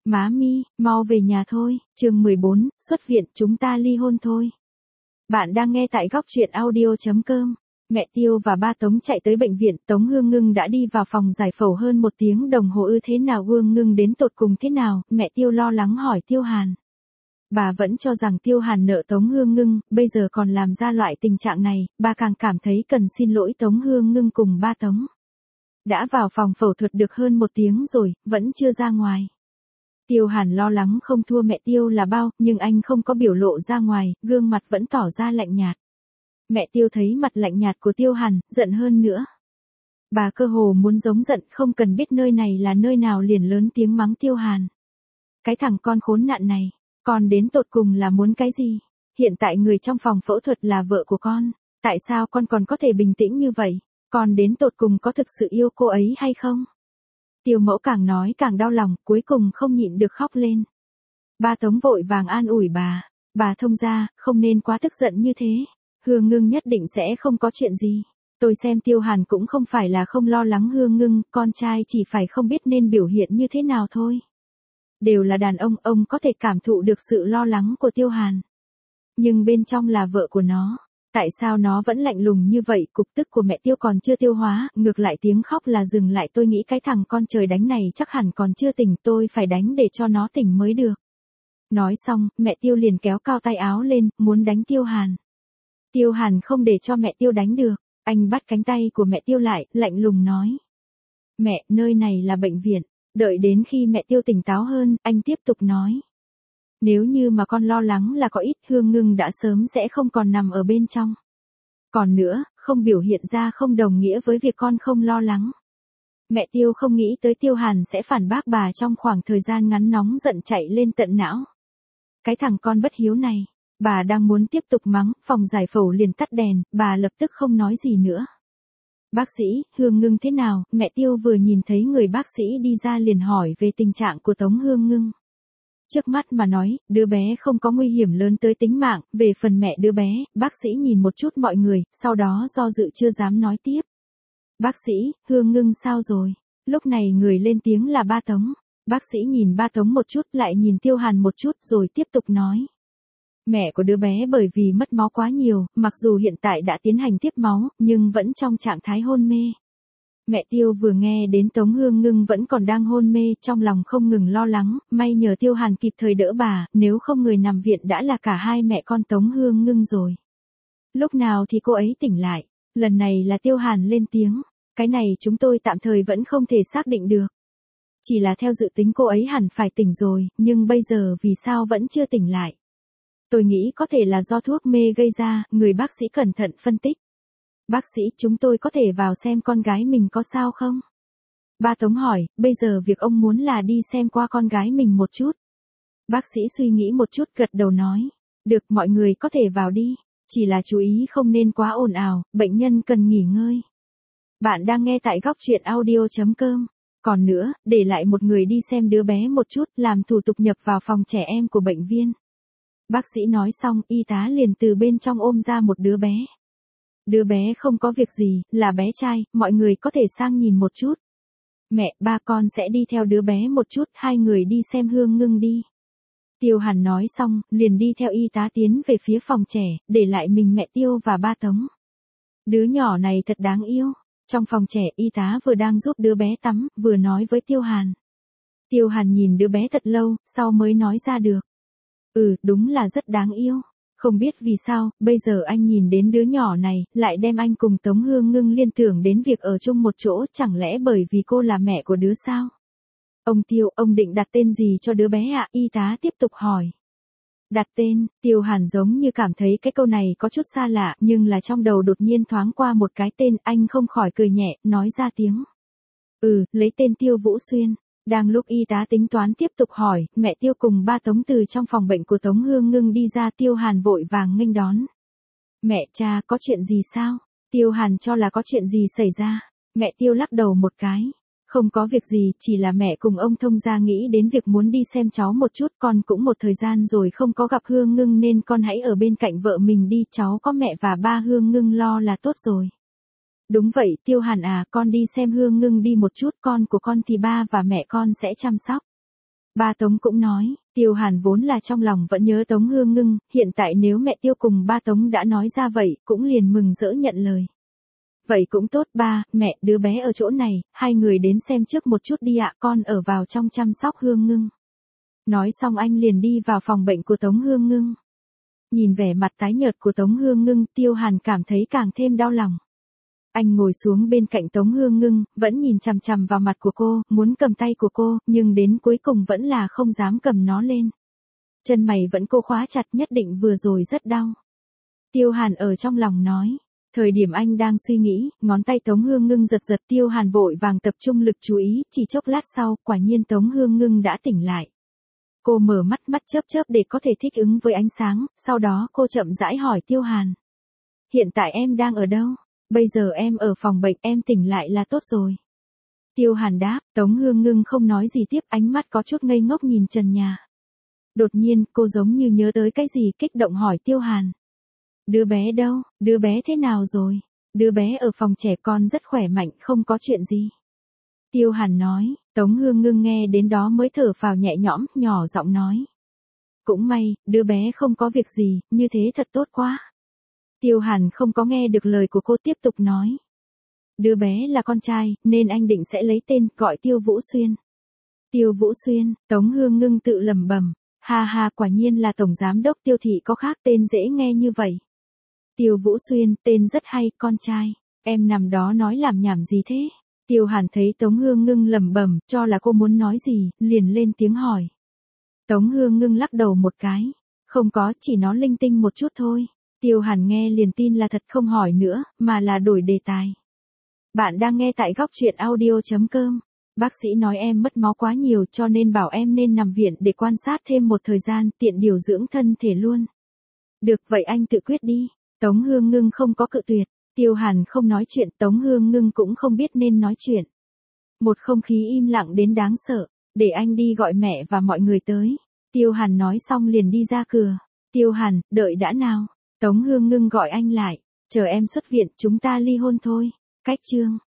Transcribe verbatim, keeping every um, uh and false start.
Má mi, mau về nhà thôi, chương mười bốn, xuất viện, chúng ta ly hôn thôi. Bạn đang nghe tại góc truyện audio chấm com. Mẹ Tiêu và ba Tống chạy tới bệnh viện, Tống Hương Ngưng đã đi vào phòng giải phẫu hơn một tiếng đồng hồ. Ư thế nào Hương Ngưng đến tột cùng thế nào, mẹ Tiêu lo lắng hỏi Tiêu Hàn. Bà vẫn cho rằng Tiêu Hàn nợ Tống Hương Ngưng, bây giờ còn làm ra loại tình trạng này, bà càng cảm thấy cần xin lỗi Tống Hương Ngưng cùng ba Tống. Đã vào phòng phẫu thuật được hơn một tiếng rồi, vẫn chưa ra ngoài. Tiêu Hàn lo lắng không thua mẹ Tiêu là bao, nhưng anh không có biểu lộ ra ngoài, gương mặt vẫn tỏ ra lạnh nhạt. Mẹ Tiêu thấy mặt lạnh nhạt của Tiêu Hàn, giận hơn nữa. Bà cơ hồ muốn giống giận, không cần biết nơi này là nơi nào liền lớn tiếng mắng Tiêu Hàn. Cái thằng con khốn nạn này, con đến tột cùng là muốn cái gì? Hiện tại người trong phòng phẫu thuật là vợ của con, tại sao con còn có thể bình tĩnh như vậy? Con đến tột cùng có thực sự yêu cô ấy hay không? Tiêu mẫu càng nói càng đau lòng, cuối cùng không nhịn được khóc lên. Ba Tống vội vàng an ủi bà, bà thông gia, không nên quá tức giận như thế. Hương Ngưng nhất định sẽ không có chuyện gì. Tôi xem Tiêu Hàn cũng không phải là không lo lắng Hương Ngưng, con trai chỉ phải không biết nên biểu hiện như thế nào thôi. Đều là đàn ông, ông có thể cảm thụ được sự lo lắng của Tiêu Hàn. Nhưng bên trong là vợ của nó. Tại sao nó vẫn lạnh lùng như vậy? Cục tức của mẹ Tiêu còn chưa tiêu hóa, ngược lại tiếng khóc là dừng lại. Tôi nghĩ cái thằng con trời đánh này chắc hẳn còn chưa tỉnh, tôi phải đánh để cho nó tỉnh mới được. Nói xong, mẹ Tiêu liền kéo cao tay áo lên, muốn đánh Tiêu Hàn. Tiêu Hàn không để cho mẹ Tiêu đánh được, anh bắt cánh tay của mẹ Tiêu lại, lạnh lùng nói. Mẹ, nơi này là bệnh viện. Đợi đến khi mẹ Tiêu tỉnh táo hơn, anh tiếp tục nói. Nếu như mà con lo lắng là có ít, Hương Ngưng đã sớm sẽ không còn nằm ở bên trong. Còn nữa, không biểu hiện ra không đồng nghĩa với việc con không lo lắng. Mẹ Tiêu không nghĩ tới Tiêu Hàn sẽ phản bác bà trong khoảng thời gian ngắn, nóng giận chạy lên tận não. Cái thằng con bất hiếu này, bà đang muốn tiếp tục mắng, phòng giải phẫu liền tắt đèn, bà lập tức không nói gì nữa. Bác sĩ, Hương Ngưng thế nào? Mẹ Tiêu vừa nhìn thấy người bác sĩ đi ra liền hỏi về tình trạng của Tống Hương Ngưng. Trước mắt mà nói, đứa bé không có nguy hiểm lớn tới tính mạng, về phần mẹ đứa bé, bác sĩ nhìn một chút mọi người, sau đó do dự chưa dám nói tiếp. Bác sĩ, Hương Ngưng sao rồi? Lúc này người lên tiếng là ba Tống. Bác sĩ nhìn ba Tống một chút, lại nhìn Tiêu Hàn một chút rồi tiếp tục nói. Mẹ của đứa bé bởi vì mất máu quá nhiều, mặc dù hiện tại đã tiến hành tiếp máu, nhưng vẫn trong trạng thái hôn mê. Mẹ Tiêu vừa nghe đến Tống Hương Ngưng vẫn còn đang hôn mê, trong lòng không ngừng lo lắng, may nhờ Tiêu Hàn kịp thời đỡ bà, nếu không người nằm viện đã là cả hai mẹ con Tống Hương Ngưng rồi. Lúc nào thì cô ấy tỉnh lại? Lần này là Tiêu Hàn lên tiếng, cái này chúng tôi tạm thời vẫn không thể xác định được. Chỉ là theo dự tính cô ấy hẳn phải tỉnh rồi, nhưng bây giờ vì sao vẫn chưa tỉnh lại? Tôi nghĩ có thể là do thuốc mê gây ra, người bác sĩ cẩn thận phân tích. Bác sĩ, chúng tôi có thể vào xem con gái mình có sao không? Ba Tống hỏi, bây giờ việc ông muốn là đi xem qua con gái mình một chút. Bác sĩ suy nghĩ một chút gật đầu nói. Được, mọi người có thể vào đi. Chỉ là chú ý không nên quá ồn ào, bệnh nhân cần nghỉ ngơi. Bạn đang nghe tại góc truyện audio chấm com. Còn nữa, để lại một người đi xem đứa bé một chút, làm thủ tục nhập vào phòng trẻ em của bệnh viện. Bác sĩ nói xong, y tá liền từ bên trong ôm ra một đứa bé. Đứa bé không có việc gì, là bé trai, mọi người có thể sang nhìn một chút. Mẹ, ba con sẽ đi theo đứa bé một chút, hai người đi xem Hương Ngưng đi. Tiêu Hàn nói xong, liền đi theo y tá tiến về phía phòng trẻ, để lại mình mẹ Tiêu và ba Tống. Đứa nhỏ này thật đáng yêu. Trong phòng trẻ, y tá vừa đang giúp đứa bé tắm, vừa nói với Tiêu Hàn. Tiêu Hàn nhìn đứa bé thật lâu, sau mới nói ra được. Ừ, đúng là rất đáng yêu. Không biết vì sao, bây giờ anh nhìn đến đứa nhỏ này, lại đem anh cùng Tống Hương Ngưng liên tưởng đến việc ở chung một chỗ, chẳng lẽ bởi vì cô là mẹ của đứa sao? Ông Tiêu, ông định đặt tên gì cho đứa bé ạ? Y tá tiếp tục hỏi. Đặt tên, Tiêu Hàn giống như cảm thấy cái câu này có chút xa lạ, nhưng là trong đầu đột nhiên thoáng qua một cái tên, anh không khỏi cười nhẹ, nói ra tiếng. Ừ, lấy tên Tiêu Vũ Xuyên. Đang lúc y tá tính toán tiếp tục hỏi, mẹ Tiêu cùng ba Tống từ trong phòng bệnh của Tống Hương Ngưng đi ra, Tiêu Hàn vội vàng nghênh đón. Mẹ, cha, có chuyện gì sao? Tiêu Hàn cho là có chuyện gì xảy ra. Mẹ Tiêu lắc đầu một cái. Không có việc gì, chỉ là mẹ cùng ông thông gia nghĩ đến việc muốn đi xem cháu một chút, con cũng một thời gian rồi không có gặp Hương Ngưng nên con hãy ở bên cạnh vợ mình đi, cháu có mẹ và ba Hương Ngưng lo là tốt rồi. Đúng vậy, Tiêu Hàn à, con đi xem Hương Ngưng đi một chút, con của con thì ba và mẹ con sẽ chăm sóc. Ba Tống cũng nói, Tiêu Hàn vốn là trong lòng vẫn nhớ Tống Hương Ngưng, hiện tại nếu mẹ Tiêu cùng ba Tống đã nói ra vậy, cũng liền mừng rỡ nhận lời. Vậy cũng tốt ba, mẹ, đứa bé ở chỗ này, hai người đến xem trước một chút đi ạ, con ở vào trong chăm sóc Hương Ngưng. Nói xong anh liền đi vào phòng bệnh của Tống Hương Ngưng. Nhìn vẻ mặt tái nhợt của Tống Hương Ngưng, Tiêu Hàn cảm thấy càng thêm đau lòng. Anh ngồi xuống bên cạnh Tống Hương Ngưng, vẫn nhìn chằm chằm vào mặt của cô, muốn cầm tay của cô, nhưng đến cuối cùng vẫn là không dám cầm nó lên. Chân mày vẫn cô khóa chặt, nhất định vừa rồi rất đau. Tiêu Hàn ở trong lòng nói. Thời điểm anh đang suy nghĩ, ngón tay Tống Hương Ngưng giật giật, Tiêu Hàn vội vàng tập trung lực chú ý, chỉ chốc lát sau, quả nhiên Tống Hương Ngưng đã tỉnh lại. Cô mở mắt, mắt chớp chớp để có thể thích ứng với ánh sáng, sau đó cô chậm rãi hỏi Tiêu Hàn. Hiện tại em đang ở đâu? Bây giờ em ở phòng bệnh, em tỉnh lại là tốt rồi. Tiêu Hàn đáp, Tống Hương Ngưng không nói gì tiếp, ánh mắt có chút ngây ngốc nhìn trần nhà. Đột nhiên, cô giống như nhớ tới cái gì, kích động hỏi Tiêu Hàn. Đứa bé đâu, đứa bé thế nào rồi? Đứa bé ở phòng trẻ con rất khỏe mạnh, không có chuyện gì. Tiêu Hàn nói, Tống Hương Ngưng nghe đến đó mới thở phào nhẹ nhõm, nhỏ giọng nói. Cũng may, đứa bé không có việc gì, như thế thật tốt quá. Tiêu Hàn không có nghe được lời của cô, tiếp tục nói. Đứa bé là con trai, nên anh định sẽ lấy tên, gọi Tiêu Vũ Xuyên. Tiêu Vũ Xuyên, Tống Hương Ngưng tự lẩm bẩm, ha ha, quả nhiên là tổng giám đốc Tiêu thị có khác, tên dễ nghe như vậy. Tiêu Vũ Xuyên, tên rất hay, con trai, em nằm đó nói làm nhảm gì thế? Tiêu Hàn thấy Tống Hương Ngưng lẩm bẩm, cho là cô muốn nói gì, liền lên tiếng hỏi. Tống Hương Ngưng lắc đầu một cái, không có, chỉ nó linh tinh một chút thôi. Tiêu Hàn nghe liền tin là thật, không hỏi nữa, mà là đổi đề tài. Bạn đang nghe tại góc truyện audio chấm com. Bác sĩ nói em mất máu quá nhiều cho nên bảo em nên nằm viện để quan sát thêm một thời gian, tiện điều dưỡng thân thể luôn. Được, vậy anh tự quyết đi. Tống Hương Ngưng không có cự tuyệt. Tiêu Hàn không nói chuyện, Tống Hương Ngưng cũng không biết nên nói chuyện. Một không khí im lặng đến đáng sợ. Để anh đi gọi mẹ và mọi người tới. Tiêu Hàn nói xong liền đi ra cửa. Tiêu Hàn, đợi đã nào. Tống Hương Ngưng gọi anh lại. Chờ em xuất viện, chúng ta ly hôn thôi. Cách chương.